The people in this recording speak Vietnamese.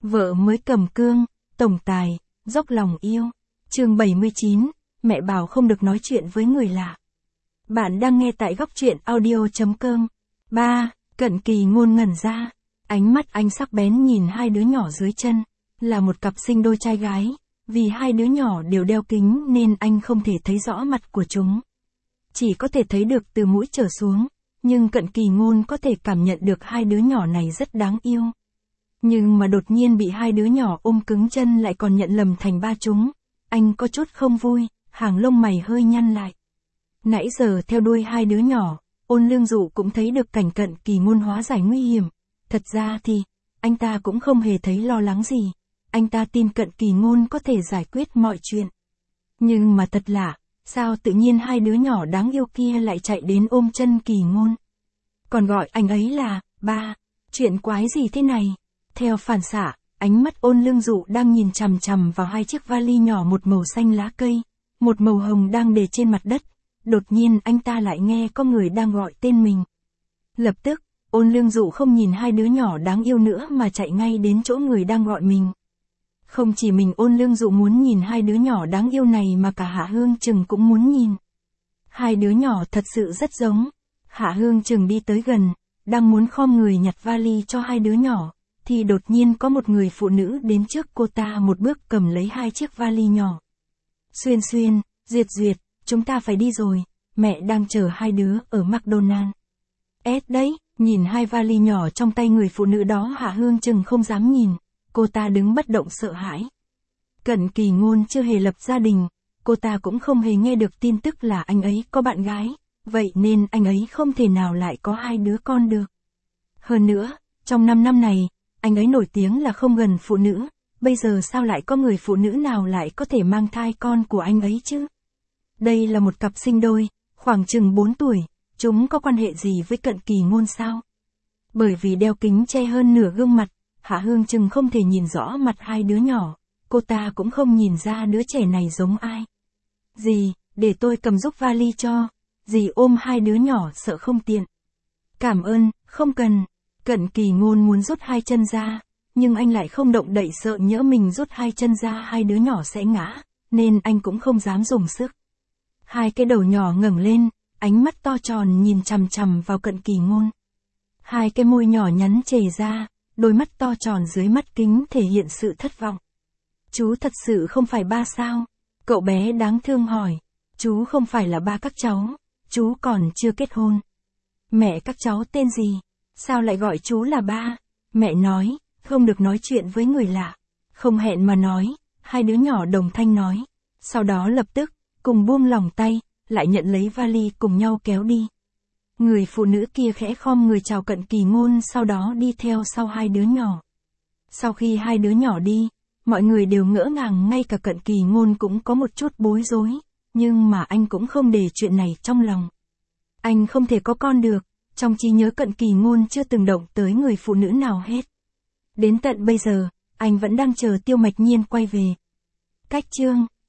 Vợ mới cầm cương, tổng tài, dốc lòng yêu. Chương 79, mẹ bảo không được nói chuyện với người lạ. Bạn đang nghe tại góc truyện audio.com. 3. Cận Kỳ Ngôn ngẩn ra. Ánh mắt anh sắc bén nhìn hai đứa nhỏ dưới chân. Là một cặp sinh đôi trai gái. Vì hai đứa nhỏ đều đeo kính nên anh không thể thấy rõ mặt của chúng. Chỉ có thể thấy được từ mũi trở xuống. Nhưng Cận Kỳ Ngôn có thể cảm nhận được hai đứa nhỏ này rất đáng yêu. Nhưng mà đột nhiên bị hai đứa nhỏ ôm cứng chân lại còn nhận lầm thành ba chúng. Anh có chút không vui, hàng lông mày hơi nhăn lại. Nãy giờ theo đuôi hai đứa nhỏ, Ôn Lương Dụ cũng thấy được cảnh Cận Kỳ Ngôn hóa giải nguy hiểm. Thật ra thì, anh ta cũng không hề thấy lo lắng gì. Anh ta tin Cận Kỳ Ngôn có thể giải quyết mọi chuyện. Nhưng mà thật lạ, sao tự nhiên hai đứa nhỏ đáng yêu kia lại chạy đến ôm chân Kỳ Ngôn. Còn gọi anh ấy là, ba, chuyện quái gì thế này? Theo phản xạ, ánh mắt Ôn Lương Dụ đang nhìn chằm chằm vào hai chiếc vali nhỏ, một màu xanh lá cây, một màu hồng đang để trên mặt đất. Đột nhiên anh ta lại nghe có người đang gọi tên mình. Lập tức, Ôn Lương Dụ không nhìn hai đứa nhỏ đáng yêu nữa mà chạy ngay đến chỗ người đang gọi mình. Không chỉ mình Ôn Lương Dụ muốn nhìn hai đứa nhỏ đáng yêu này mà cả Hạ Hương Trừng cũng muốn nhìn. Hai đứa nhỏ thật sự rất giống. Hạ Hương Trừng đi tới gần, đang muốn khom người nhặt vali cho hai đứa nhỏ, thì đột nhiên có một người phụ nữ đến trước cô ta một bước cầm lấy hai chiếc vali nhỏ. Xuyên Xuyên, Duyệt Duyệt, chúng ta phải đi rồi, mẹ đang chờ hai đứa ở McDonald. Đấy, nhìn hai vali nhỏ trong tay người phụ nữ đó, Hạ Hương Trừng không dám nhìn, cô ta đứng bất động sợ hãi. Cận Kỳ Ngôn chưa hề lập gia đình, cô ta cũng không hề nghe được tin tức là anh ấy có bạn gái, vậy nên anh ấy không thể nào lại có hai đứa con được. Hơn nữa, trong 5 năm này, anh ấy nổi tiếng là không gần phụ nữ, bây giờ sao lại có người phụ nữ nào lại có thể mang thai con của anh ấy chứ? Đây là một cặp sinh đôi, khoảng chừng 4 tuổi, chúng có quan hệ gì với Cận Kỳ Ngôn sao? Bởi vì đeo kính che hơn nửa gương mặt, Hạ Hương Trừng không thể nhìn rõ mặt hai đứa nhỏ, cô ta cũng không nhìn ra đứa trẻ này giống ai. Dì, để tôi cầm giúp vali cho, dì ôm hai đứa nhỏ sợ không tiện. Cảm ơn, không cần. Cận Kỳ Ngôn muốn rút hai chân ra, nhưng anh lại không động đậy sợ nhỡ mình rút hai chân ra hai đứa nhỏ sẽ ngã, nên anh cũng không dám dùng sức. Hai cái đầu nhỏ ngẩng lên, ánh mắt to tròn nhìn chằm chằm vào Cận Kỳ Ngôn. Hai cái môi nhỏ nhắn chề ra, đôi mắt to tròn dưới mắt kính thể hiện sự thất vọng. Chú thật sự không phải ba sao? Cậu bé đáng thương hỏi. Chú không phải là ba các cháu, chú còn chưa kết hôn. Mẹ các cháu tên gì? Sao lại gọi chú là ba? Mẹ nói, không được nói chuyện với người lạ. Không hẹn mà nói, hai đứa nhỏ đồng thanh nói. Sau đó lập tức, cùng buông lỏng tay, lại nhận lấy vali cùng nhau kéo đi. Người phụ nữ kia khẽ khom người chào Cận Kỳ Ngôn, sau đó đi theo sau hai đứa nhỏ. Sau khi hai đứa nhỏ đi, mọi người đều ngỡ ngàng, ngay cả Cận Kỳ Ngôn cũng có một chút bối rối, nhưng mà anh cũng không để chuyện này trong lòng. Anh không thể có con được, trong trí nhớ Cận Kỳ Ngôn chưa từng động tới người phụ nữ nào hết. Đến tận bây giờ, anh vẫn đang chờ Tiêu Mạch Nhiên quay về. Cách chương